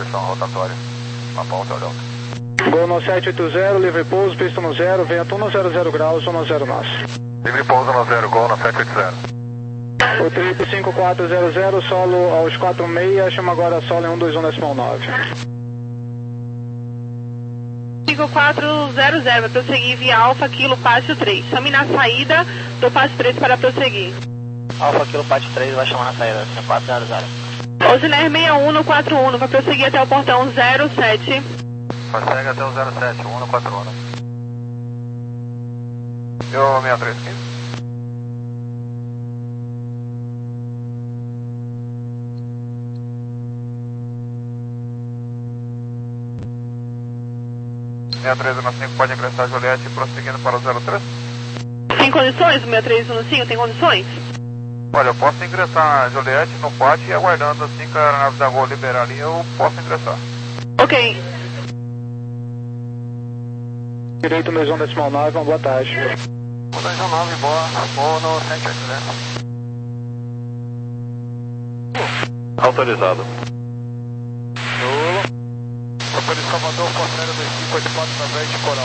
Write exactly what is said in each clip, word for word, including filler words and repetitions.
direção rotatória. Mapa alto, olha alto. Gol no sete oito zero, livre pouso, pista no zero, vento um zero zero graus, um zero nós. Livre pouso no zero, gol no sete oito zero. O triplo cinco quatro zero zero, solo aos quatro seis, chama agora solo em um dois um decimal nove. cinco quatro zero zero, vai prosseguir via Alfa Kilo Pátio três. Chame na saída do Pátio três para prosseguir. Alfa Kilo Pátio três, vai chamar na saída, cinco quatro zero zero. Auxiliar sessenta e um no quarenta e um, vai prosseguir até o portão zero sete. Prossegue até o zero sete, um no quarenta e um. E o sessenta e três quinze? sessenta e três um cinco pode ingressar Juliette prosseguindo para o zero três? Tem condições? O sessenta e três um cinco tem condições? Olha, eu posso ingressar a Juliette no pátio e aguardando assim que a aeronave da Gol liberar ali, eu posso ingressar. Ok. Direito um dois um decimal nove, uma boa tarde. um dois um nove, boa, boa no sete oito zero. Autorizado. Vapor de Salvador, Porteira dois cinco oito quatro na frente, Coral.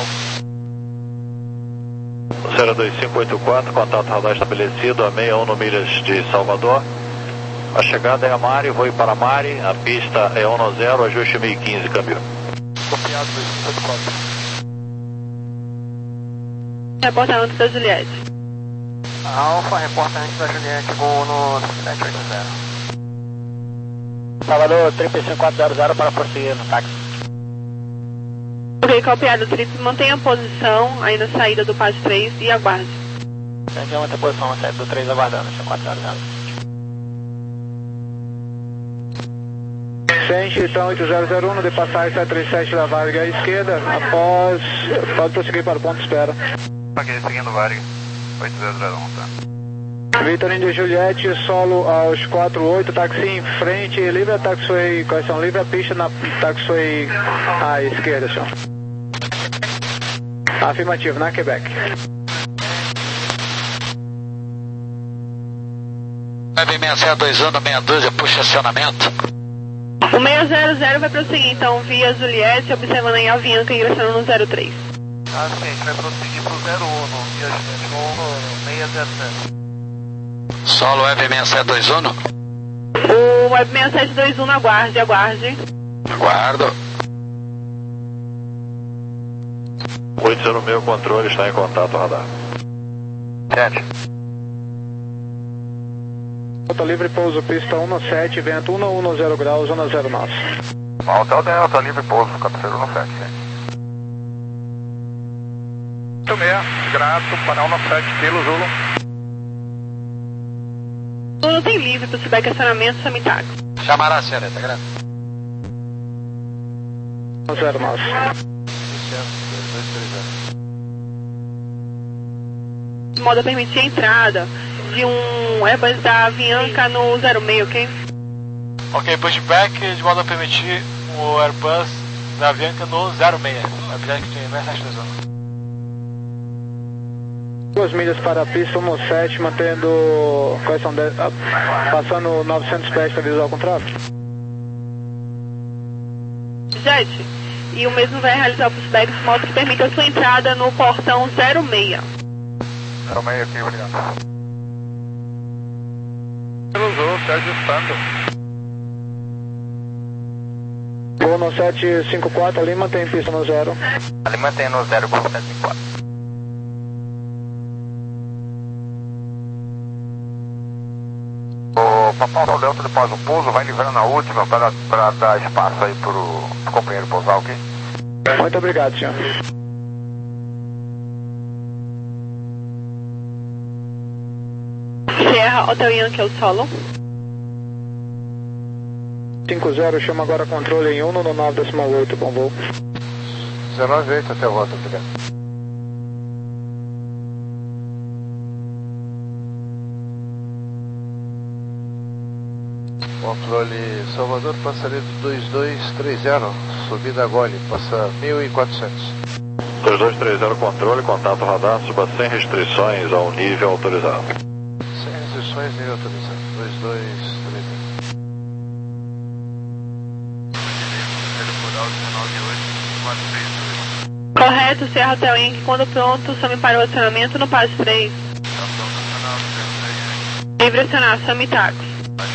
zero dois cinco oito quatro, contato radar estabelecido, a sessenta e um no milhas de Salvador. A chegada é a Mari, voo para Mari, a pista é um no zero, ajuste mil e quinze, câmbio. Copiado dois cinco oito quatro. Reporta antes da Juliette. Alfa, reporta antes da Juliette, voo no sete oito zero. Salvador, triplo cinco quatro zero zero para prosseguir no táxi. Ok, copiado, triplo, mantenha a posição aí na saída do Pátio três e aguarde. Tem outra posição na saída do três aguardando, cinco quatro zero zero. Sente, então oito zero zero um, de passagem sete três sete da Varga à esquerda, após, pode prosseguir para o ponto de espera. Ok, seguindo Varga, oito zero zero um, tá. Vitor Índia Juliette, solo aos quatro oito, táxi em frente, livre a taxiway, correção, livre a pista na taxiway à esquerda, senhor. Afirmativo, na Quebec. Web seis zero dois um, meia dúzia, puxa acionamento. O seis zero zero vai prosseguir, então, via Juliette, observando aí a Avianca ingressando no zero três. Ah, sim, a gente vai prosseguir pro zero um, via Juliette, no seis zero zero. Solo Web seis sete dois um. O Web seis sete dois um, aguarde, aguarde. Aguardo. oito zero meu controle está em contato radar. sete. Alta livre, pouso, pista um no sete, vento um no zero graus, um zero nós. Alta Delta, livre pouso, cabeceiro no sete, sim. oito seis, grato, panel no sete, Kilo Zulu. Não tem livre para subir questionamento, Samitaco. Chamará, senhorita, grato. um zero nós. Modo a permitir a entrada de um Airbus da Avianca no zero seis, ok? Ok, pushback de modo a permitir o Airbus da Avianca no zero seis. Avianca que tem seis sete dois um. Duas milhas para a pista, um no sete, mantendo, correção, de, ah, passando novecentos pés para visual contrário. Jet, e o mesmo vai realizar o pushback de modo que permita a sua entrada no portão zero seis. zero seis aqui, obrigado. Kilo Zulu, se ajustando. Voo no sete cinco quatro, ali mantém pista no zero. Ali mantém no zero, com sete cinco quatro. O Papai Delta, depois do pouso, vai livrando a última para, para dar espaço aí pro, pro companheiro pousar, ok? Muito obrigado, senhor. Sierra, Hotel Yankee, o solo. cinco zero, chama agora controle em um no nove decimal oito, bom voo. zero nove oito, até o voto, obrigado. Controle Salvador, passaria do dois dois três zero, subida Gole, passa mil e quatrocentos. dois dois três zero controle, contato radar, suba sem restrições ao nível autorizado. Sem restrições, nível autorizado. dois dois três zero. quatro três dois. Correto, Serra Hotel Inc. Quando pronto, chame para o acionamento no passo três. Livre acionar, chame táxi.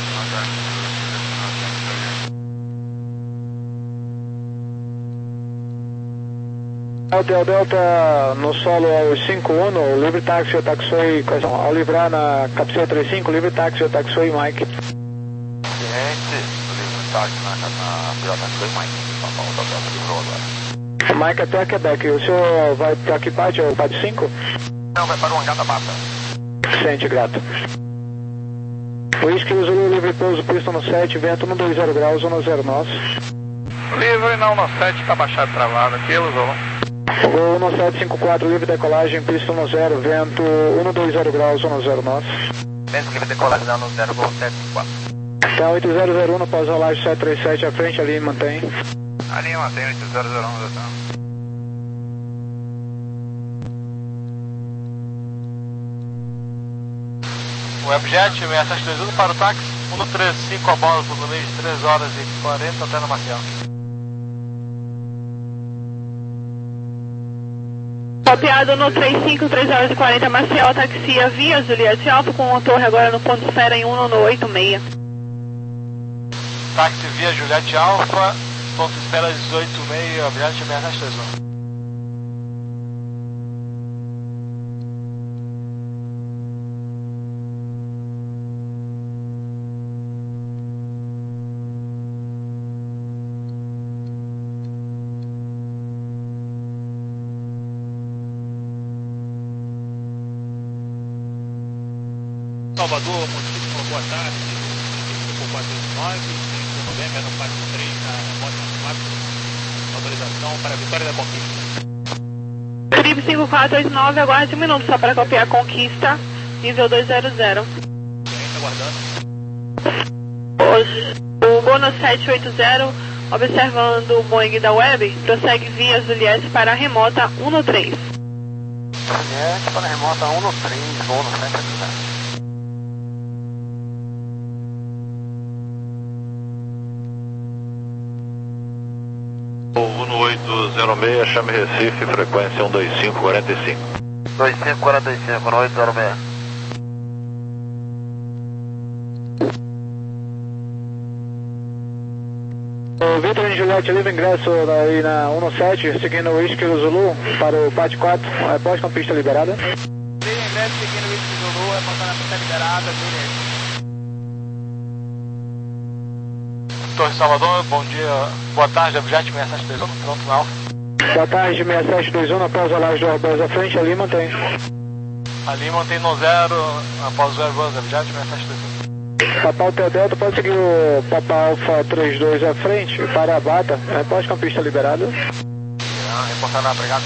Hotel Delta no solo ao cinco um, livre táxi, o taxi, ao livrar na capsula trinta e cinco, livre táxi, o taxi, Mike. Ciente, livre táxi na capsula taxi, Mike. São Paulo, Delta livrou agora. Mike até Quebec, o senhor vai para que parte, o parte cinco? Não, vai para o hangar da Bata. Sente, grato. Whisky Zulu, livre pouso, pista no sete, vento um dois zero graus, um zero nosso. Livre não no sete, está baixado travado aqui, Zulu. Gol um sete cinco quatro, livre decolagem, pista um zero, vento um dois zero graus, um zero nosso. Vento livre decolagem, um zero, gol sete cinco quatro. Tá oito zero zero um, pós-rolagem sete três sete à frente, ali mantém. Ali mantém oito zero zero um, já tá. Webjet sessenta e sete dois um para o táxi, um três cinco a bola por meio de três horas e quarenta até na Marcial. Copiado no três cinco, três horas e quarenta, Marcial, taxia via Juliette Alfa com a torre agora no ponto de espera em um no oito seis. Táxi via Juliette Alfa, ponto de espera dezoito seis, Webjet sessenta e sete dois um. Salvador, município, boa tarde, cinco quatro nove, cinco novembro, no quatro três, na remota quatro, autorização para a Vitória da Conquista. Trip cinco quatro oito nove, aguarde um minuto só para copiar a Conquista, nível dois zero zero. Está aguardando. O Bono sete oito zero, observando o Boeing da Web, prossegue via Juliette para a remota um no três. Juliette para a remota um no três, Bono sete oito zero. um oito zero seis, chame Recife, frequência um dois cinco quatro cinco. dois cinco quatro cinco, um oito zero seis. O Vitor e Juliette, livre ingresso aí na um sete, seguindo o Whisky Zulu para o P A T quatro, é, pós com pista liberada. Livre ingresso seguindo o Whisky Zulu, é passar na pista liberada, beleza. Torre Salvador, bom dia, boa tarde, Webjet sessenta e sete dois um, pronto na Alfa. Boa tarde, sessenta e sete dois um, após a laje do Airbus à frente, ali mantém. Ali mantém no zero, após o Airbus, Webjet sessenta e sete dois um. Papa Hotel Delta, pode seguir o Papa Alfa trinta e dois à frente, para a Bata, é, pós com pista liberada. Ah, reportando, obrigado.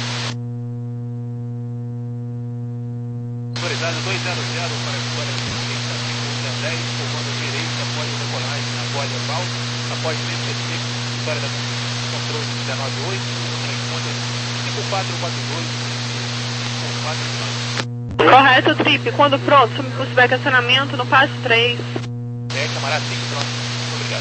Autorizado dois zero zero para a Vitória da Conquista, cinco dez, comando direito, após a decolagem na Guarda Val, após o específico, Vitória da Conquista, controle dezenove oito, transponder cinco quatro quatro dois, cinco quatro nove. Correto, Trip, quando pronto, sume para o back acionamento no passo três. É, camarada, sim, pronto. Obrigado.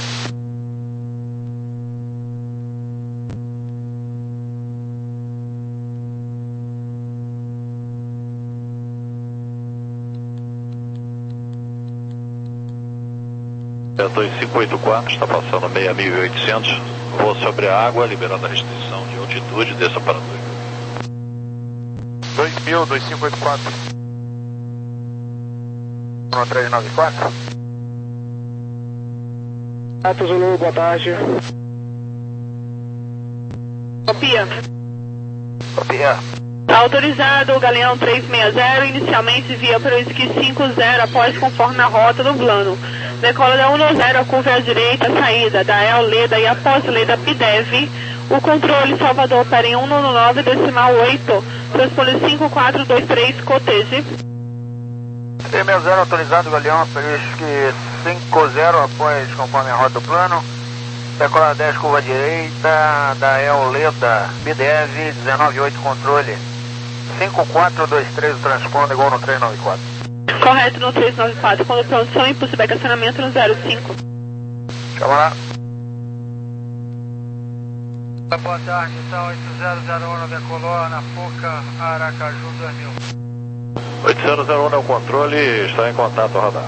É dois cinco oito quatro, está passando seis mil e oitocentos, voo sobre a água, liberando a restrição de altitude, desça para dois mil, dois cinco oito quatro. um três nove quatro. Tato Zulu, boa tarde. Copia. Copia. Autorizado o Galeão trezentos e sessenta, inicialmente via para o Whisky cinco zero, após conforme na rota do plano. Decola da um zero, a curva à direita, saída da El Leda e após Leda Pidev. O controle Salvador opera em um nove decimal oito, transpole cinco quatro dois três, cotege. três seis zero autorizado, Galeão, Whisky cinco zero, após conforme a rota do plano. Decola dez, curva à direita, da El Leda, Pidev, dezenove oito, controle. cinco quatro dois três, transponde, igual no três nove quatro. Correto no três nove quatro, quando produção, impulso back acionamento no zero cinco. Chama lá. Boa tarde, tá oito zero zero um decolou na Fuca, Aracaju dois mil. oito zero zero um é o controle, está em contato ao radar.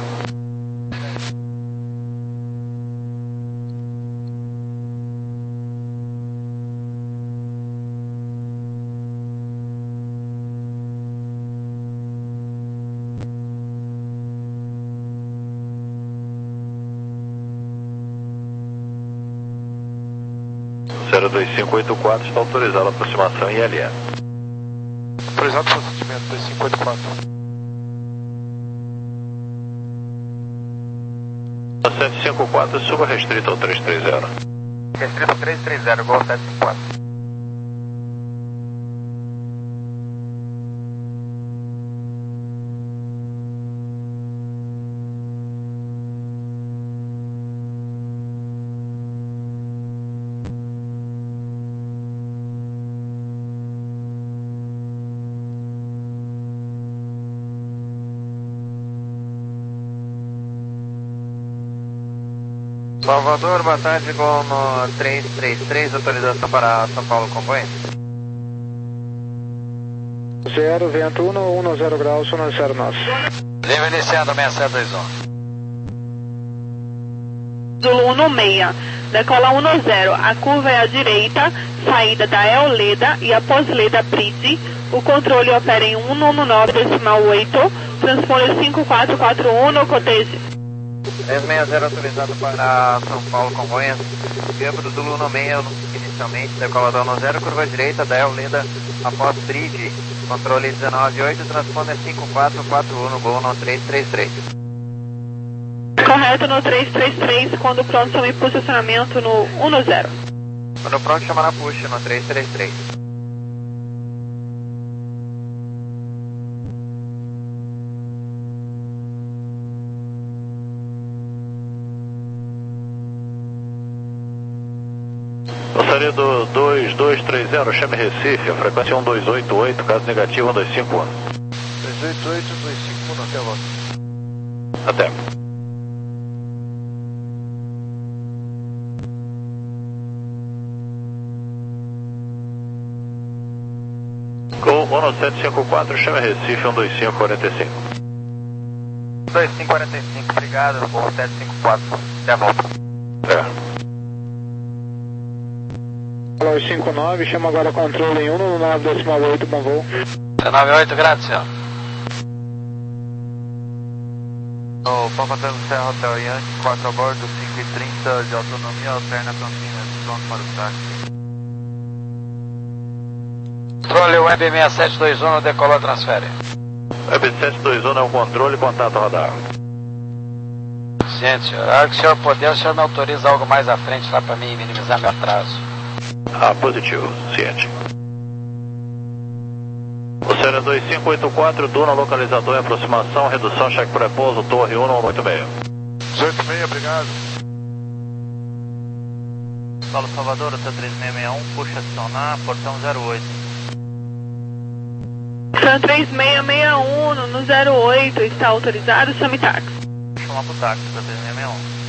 zero dois cinco oito quatro está autorizado a aproximação em L E. Autorizado o procedimento dois cinco oito quatro. sete cinco quatro, suba restrito ao três três zero. Restrito três três zero, Gol sete cinco quatro. Salvador, boa tarde, Gol no três três três, autorização para São Paulo, acompanhe. zero, vento um, um zero graus, um zero nove. Livre iniciando seis sete dois um. Zulu um seis, decola um zero, a curva é à direita, saída da Eoleda e após Leda Bridge, o controle opera em cento e nove decimal oito, transponder cinco quatro quatro um no cottage. dez sessenta zero autorizado para São Paulo, acompanha. Câmbio Zulu um seis, inicialmente, decola da um zero, curva à direita da Eoleda após Bridge, controle dezenove oito, transponder cinco quatro quatro um no Gol no três três três. Correto no três três três, quando pronto chama em posicionamento no um zero. Quando pronto chama na push no três três três. Passaria do dois dois três zero, chame Recife, a frequência um dois oito oito, caso negativo um dois cinco um. dois oito oito, dois cinco um, até logo. Até. Gol um sete cinco quatro, chame Recife um dois cinco quatro cinco. dois cinco quatro cinco, obrigado, Gol sete cinco quatro, até a volta. É. cinco nove, chama agora controle em um nove decimal oito, bom voo. dezenove oito, grazie. O Papa Tango Serra Hotel Yankee, quatro a bordo, cinco e trinta de autonomia, alterna Campinas, pronto para o táxi. Controle Web seis sete dois um, decolou, transfere. Web sete dois um é o controle, contato radar. Ciente, senhor. A hora que o senhor puder, o senhor me autoriza algo mais à frente lá para mim minimizar meu atraso. Ah, positivo, ciente. O Sérgio dois cinco oito quatro, Duna, localizador em aproximação, redução, cheque pré-pouso, torre um um oito seis. dezoito seis, obrigado. Paulo Salvador, Hotel três seis seis um, puxa acionar, portão zero oito. São três seis seis um no zero oito, está autorizado, chame táxi. Chama pro táxi, Hotel três seis seis um.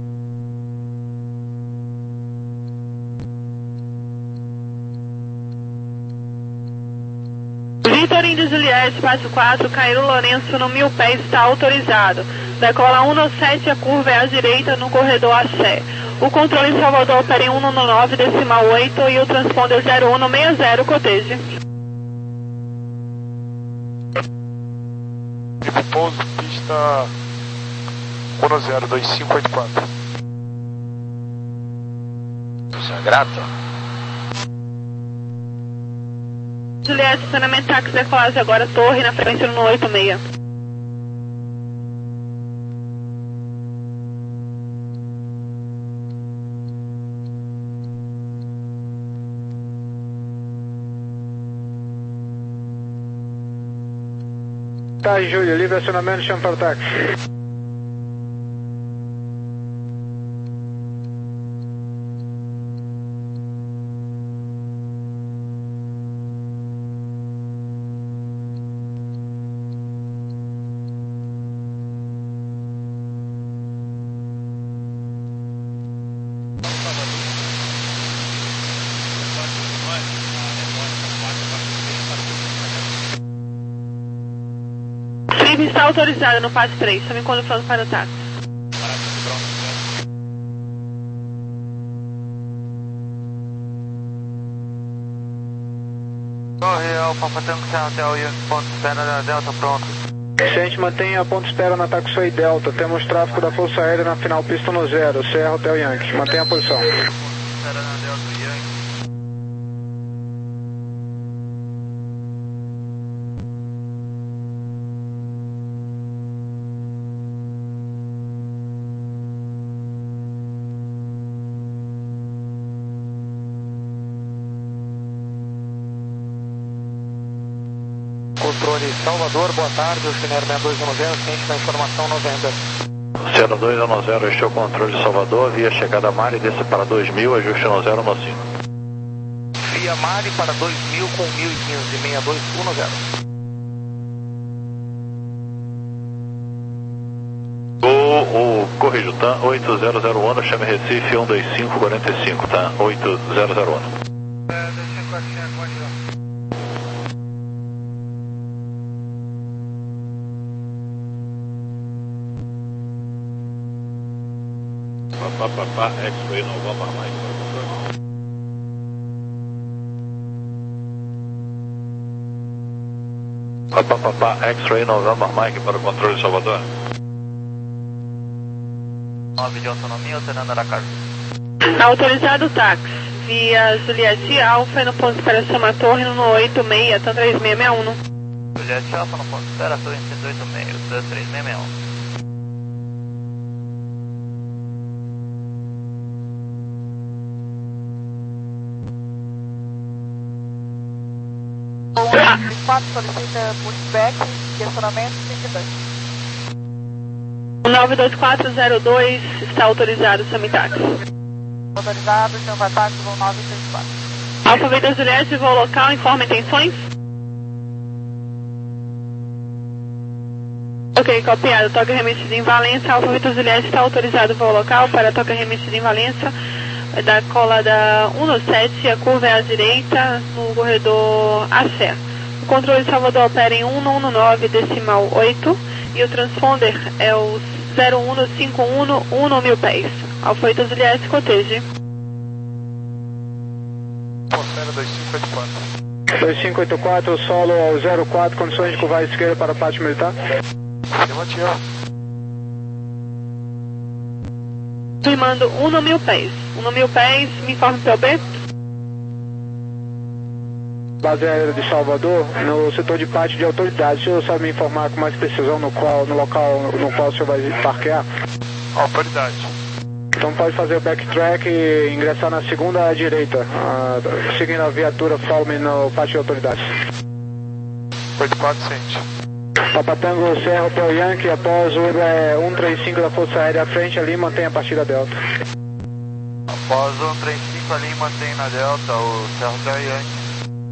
Vitor Índio Juliette, espaço quatro, Cairo Lourenço no mil pés, está autorizado. Decola um sete, a curva é à direita no corredor A C. O controle em Salvador opera em cento e nove decimal oito e o transponder zero um seis zero, cottage. Tipo pouso, pista um zero dois cinco oito quatro. Senhor grato. Juliette, estacionamento táxi, decolagem agora, torre na frequência no oito seis. Tá, Júlio, livre acionamento, chama para o táxi. Está autorizado no passe três, só me qualificando para o táxi. Real, Papa Tango Serra Hotel Yankee, ponto espera da Delta, pronto. Gente, mantenha ponto espera na Taxway Delta. Temos tráfego da Força Aérea na final pista no zero, Serra Hotel Yankee. Mantenha a posição. Ponto espera na Delta Yankee. Controle Salvador, boa tarde, o Chinero seis dois um zero, ciente da informação November. zero dois um zero, este é o controle de Salvador, via chegada Mari, desça para dois mil, ajuste no zero no cinco. Via Mari para dois mil com mil e quinze, seis dois um zero. O, o corrijo, tá? oito zero zero um, chame Recife um dois cinco quatro cinco, tá? oito zero zero um. É, dois cinco quatro cinco, pode ir. Papapá, X-Ray November Mike para controle. Papapá, X-Ray November Mike para o controle de Salvador. nove de autonomia, alternando Aracaju. Autorizado o táxi, via Juliette Alfa no ponto de espera Soma Torre no oito seis, T três seis seis um. Juliette Alfa no ponto de espera, Torre cento e oito seis, T três seis seis um. quatro solicita pushback, questionamento cinco dois. O nove dois quatro zero dois está autorizado, chame táxi. Autorizado, chama táxi, voo nove dois quatro. Alfa Vida Juliette, voo local, informa intenções. Ok, copiado, toca remetida em Valença. Alfa Vida Juliette está autorizado voo local para toca remetida em Valença. Da cola da um sete, a curva é à direita, no corredor Axé. O controle de Salvador opera em um um nove decimal oito e o transponder é o zero um cinco um um mil pés. Alfa oito Juliette, coteje. Considera dois cinco oito quatro. dois cinco oito quatro, solo ao zero quatro, condições de curvar à esquerda para a parte militar. Afirmativo. Firmando um mil pés. um mil pés, me informe P O B. Base aérea de Salvador, no setor de parte de autoridade. O senhor sabe me informar com mais precisão no, qual, no local no qual o senhor vai parquear? Autoridade. Então pode fazer o backtrack e ingressar na segunda à direita, uh, seguindo a viatura, follow-me no pátio de autoridade. oito quatro cento. Papa Tango Serra Hotel Yankee, após o é, um três cinco da Força Aérea à frente ali, mantém a partida Delta. Após o um três cinco ali, mantém na Delta o Serra Hotel Yankee.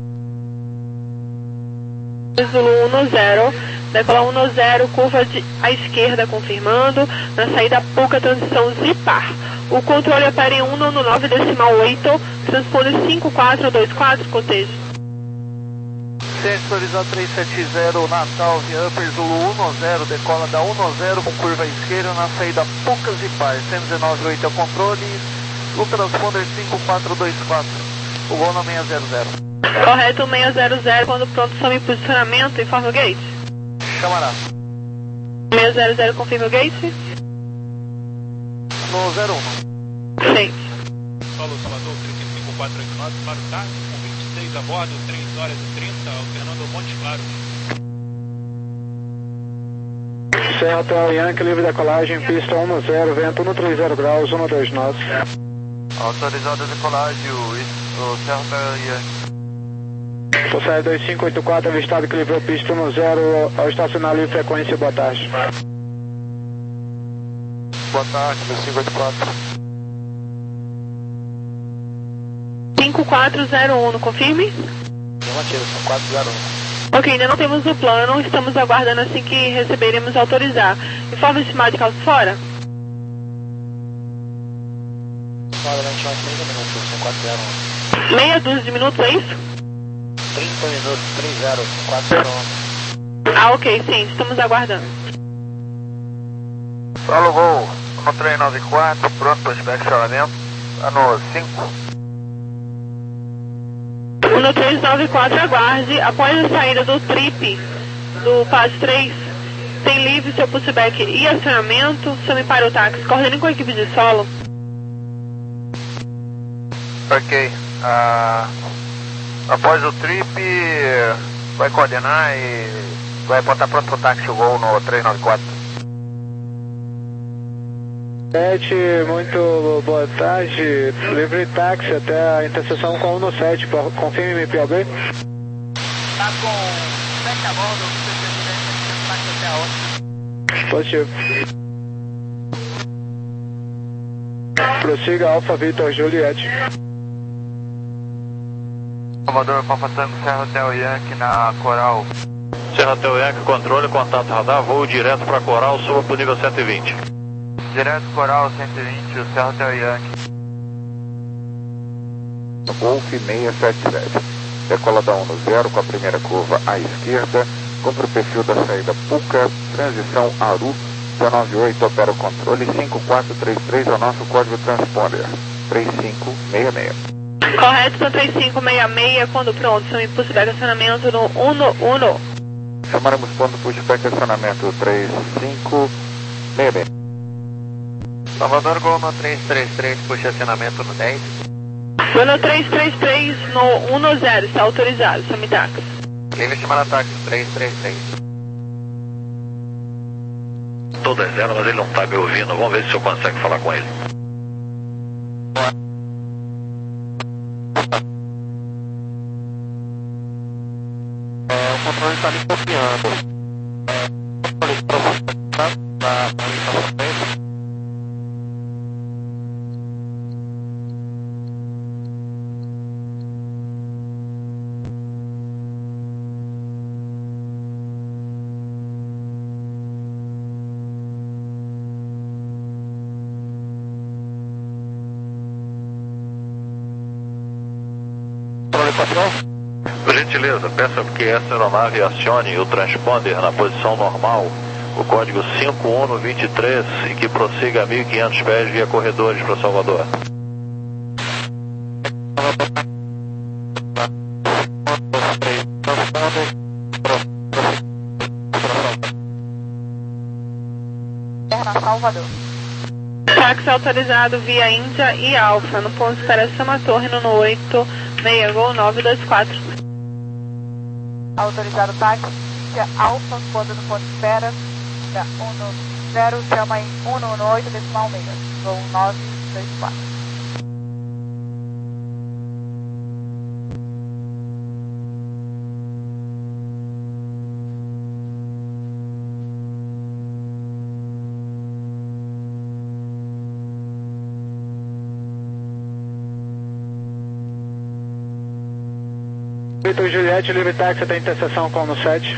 Zulu um zero, decola um zero, curva de, à esquerda confirmando, na saída pouca transição Zipar. O controle opera em um nove decimal oito, transponder cinco quatro dois quatro, cotejo. Sensorizado três sete zero, Natal, via Upper Zulu um zero, decola da um zero com curva à esquerda na saída pouca Zipar, cento e dezenove oito é o controle, o transponder cinco quatro dois quatro, o gol na seis zero zero. Correto, seis zero zero, quando pronto, some em posicionamento, informe o gate. Chamará. seis zero zero, confirma o gate. No zero um. Sente. Solo Salvador, trinta e cinco quatro oito nove, para o táxi, com vinte e seis a bordo, três horas e trinta, alternando Monte Claro. Serra Hotel Yankee, livre decolagem, pista um zero, vento um três zero graus, um dois nove. Autorizado a decolagem, o, o Serra Hotel Yankee. Força Aérea dois cinco oito quatro, avistado que livrou pista um zero ao estacionar livre frequência, boa tarde. Boa tarde, dois cinco oito quatro. cinco quatro zero um, confirme? Afirmativo, cinco quatro zero um. Ok, ainda não temos o plano, estamos aguardando assim que receberemos autorizar. Informe estimado de calço fora? Provavelmente mais trinta minutos, cinco quatro zero um. Meia dúzia de minutos, é isso? trinta minutos, três zero, cinco quatro zero um. Ah, ok, sim, estamos aguardando. Solo Gol, no três nove quatro, pronto para inspecionamento, tá no cinco. No três nove quatro, aguarde. Após a saída do trip do P A S três, tem livre seu pushback e acionamento. Chame para o táxi. Coordene com a equipe de solo. Ok. Ah, após o trip, vai coordenar e vai botar pronto para o táxi o Gol no três nove quatro. sete, muito boa tarde. Livre táxi até a interseção com um no sete. Confirme P O B. Tá com sete a bordo, táxi até a outra. Positivo. Prossiga Alfa Vitor Juliette. Salvador, Papa Tango, Serra Hotel Yankee na Coral. Serra Hotel Yankee, controle, contato radar, voo direto para Coral, suba para o nível cento e vinte. Direto Coral cento e vinte, o Serra Hotel Yankee. Golf seiscentos e setenta e sete. Decola da um no zero com a primeira curva à esquerda. Cumpre o perfil da saída Puca, transição Aru. dezenove oito, opera o controle. cinco quatro três três é o nosso código transponder. três cinco seis seis. Correto, são três cinco seis seis. Quando pronto, chame pushback acionamento no um no um no. Chamaremos ponto pushback acionamento três cinco seis seis. Salvador Gol no três três três, puxa acionamento no dez. Vou no três três três no um no zero, está autorizado, chame táxi. Livre chamada táxi três três três. Todas elas, mas ele não está me ouvindo. Vamos ver se o senhor consegue falar com ele. É, o controle está me copiando. Por gentileza, peça que essa aeronave acione o transponder na posição normal, o código cinco um um dois três, e que prossiga a mil e quinhentos pés via corredores para Salvador. Salvador. Táxi autorizado via Índia e Alfa, no ponto de espera Sama Torre, no oito seis Gol nove dois quatro. Autorizado táxi, Índia Alfa, quando no ponto de espera, um no zero, chama em um no oito, decimal meia, Gol nove dois quatro. Vitor Juliette, livre táxi até a interseção com no sete.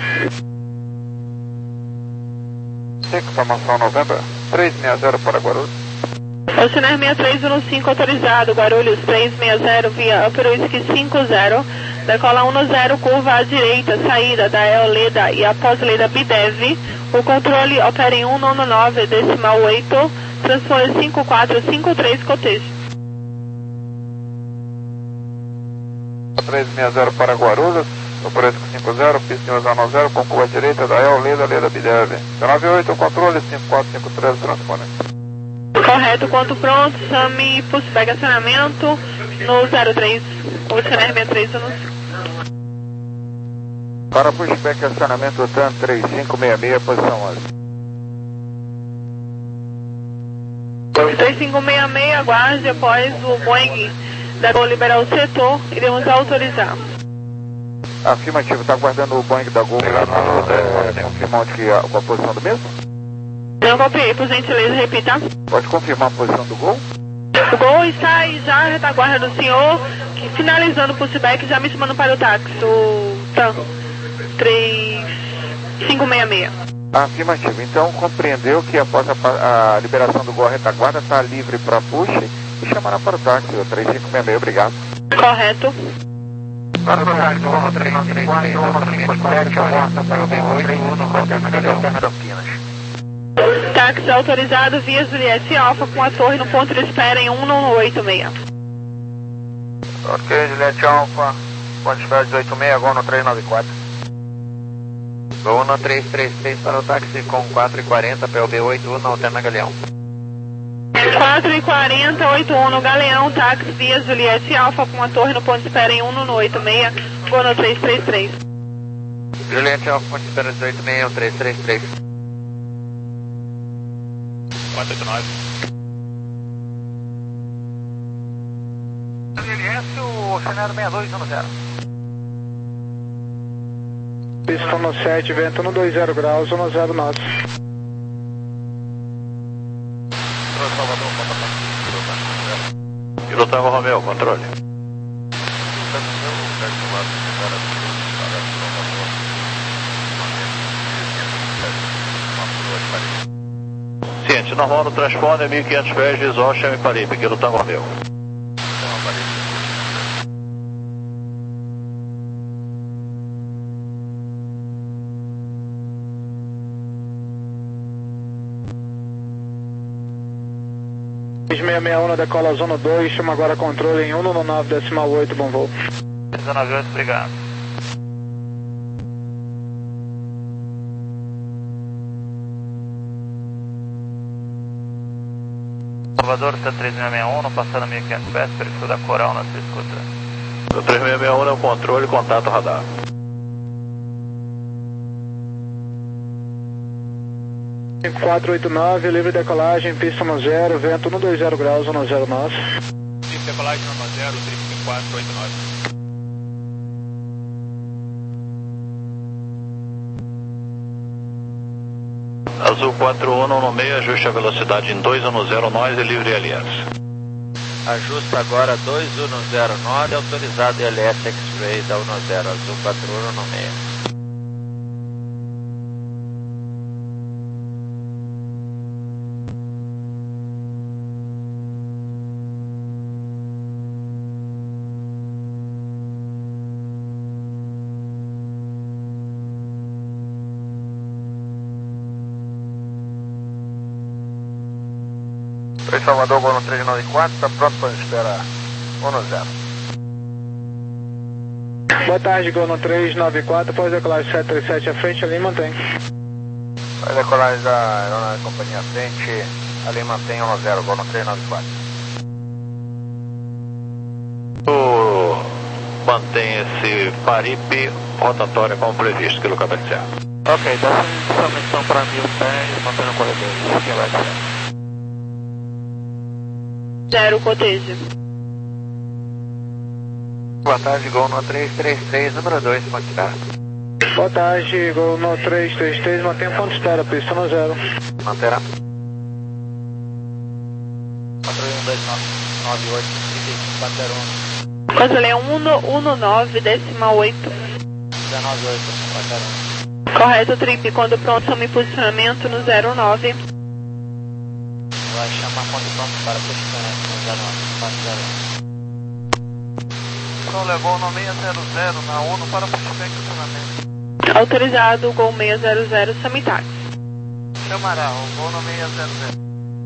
Reclamação Novembro, três seis zero para Guarulhos. Oceanar seis três um cinco autorizado, Guarulhos três seis zero via Upper Whisky cinco zero, decola um no zero, curva à direita, saída da El Leda e após Leda Bidev, o controle opera em um nove nove, decimal oito, transponder cinco quatro cinco três, cotejo. três seis zero para Guarulhos, Operesco cinco zero, pista zero zero, com curva direita da El Leda, Leda Bidev. dezenove oito, controle cinco quatro cinco três, transponder. Correto, quanto pronto, chame pushback acionamento no zero três, Oceanar seis três um cinco. Para pushback acionamento T A M três cinco seis seis, posição onze. três cinco seis seis, aguarde após o Boeing da Gol liberar o setor, iremos autorizar. Afirmativo, está aguardando o Boeing da Gol é, confirmar onde que a, a posição do mesmo? Não copiei, por gentileza, repita. Pode confirmar a posição do Gol? O Gol está aí já, retaguarda do senhor, que, finalizando o pushback, já me chamando para o táxi, o T A M três cinco seis seis. Afirmativo, então compreendeu que após a, a liberação do Gol à retaguarda está livre para push e chamará para o táxi, o três cinco seis seis, obrigado. Correto. Para o táxi, o três três três, o cinco sete, aguarda para o B oito, no Campinas. Táxi autorizado via Juliette Alfa com a torre no ponto de espera em um nove oito seis. Ok, Juliette Alfa, ponto de espera dezoito seis, Gol no três nove quatro. Gol no três três três para o táxi com quatro e quarenta, P L B oito um, alterna Galeão. quatro e quarenta, oito um no Galeão, táxi via Juliette Alfa com a torre no ponto de espera em um nove oito seis, Gol no três três três. Juliette Alfa, ponto de espera dezoito seis, um três três três. quatro oito nove. L S, o cenário sessenta e dois um zero. Pista no sete, vento no dois zero graus, um zero nove. Kilo Tango Romeo, controle. Ciente, normal no transponder, mil e quinhentos pés, visual, chame Paripe, Kilo Tango Romeo. seis seis seis um, decola zona dois, chama agora controle em um nove nove decimal oito, bom voo. dezenove oito, obrigado. Salvador, C três seis seis um, não passando mil e quinhentos pés, perfil da Coral na sua escuta. O três seis seis um é o controle, contato radar. cinco quatro oito nove, livre decolagem, pista no zero, vento no dois zero graus, um zero nove. Livre decolagem no zero, cinco quatro oito nove. Azul quatro um no meio, ajuste a velocidade em dois um zero nós e livre L S. Ajusta agora dois um zero nove, autorizado L S X-Ray da um zero, Azul quatro um no meio. três Salvador, Gol no três nove quatro, está pronto para esperar um zero. Boa tarde, Gol no três nove quatro, pode decolar sete três sete à frente, ali mantém. Vai decolar da aeronave companhia à frente, ali mantém um zero, Gol no três nove quatro. O... Mantém esse Paripe rotatória como previsto, quilo cabeça certo. Ok, dá essa missão para mil dez, mantendo o corredor, isso que vai ser. Zero, cotejo. Boa tarde, Gol no três três três, número dois, ponto de espera. Boa tarde, Gol no três três três, mantém o ponto de espera, pista no zero. Manterá. quatro um dois nove oito, trinta e cinco quatro zero um. Controle um nove decimal oito. dezenove oito, quatro zero um. Correto, trip, quando pronto, chame posicionamento no zero nove. Vai chamar quando pronto para posicionamento no zero nove, quatro zero um. Então levou no seis zero zero na ONU para posicionamento de estacionamento. Autorizado, Gol seis zero zero, Samitax. Chamará, o Gol no seis zero zero.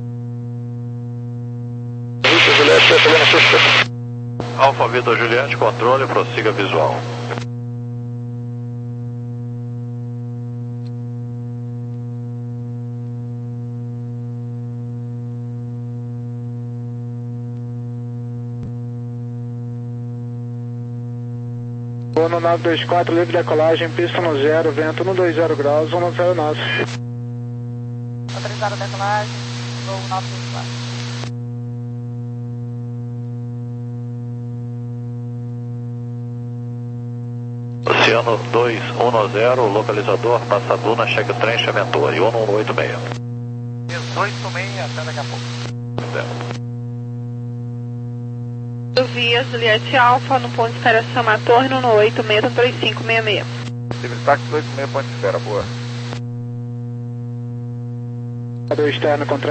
Alfa Vitor Juliette, controle, prossiga visual. Gol no nove dois quatro, livre decolagem, pista no zero, vento no dois zero graus, um zero nove. Autorizado a decolagem, Gol nove dois quatro. Oceano dois um zero, localizador Passaduna, cheque trem, Chaventura, e um um oito seis. dezoito seis, até daqui a pouco. Certo. Via Juliette Alfa, no ponto de espera Sama Torre, no oito seis três cinco seis seis. Livre táxi oito seis, ponto de espera, boa. Externo,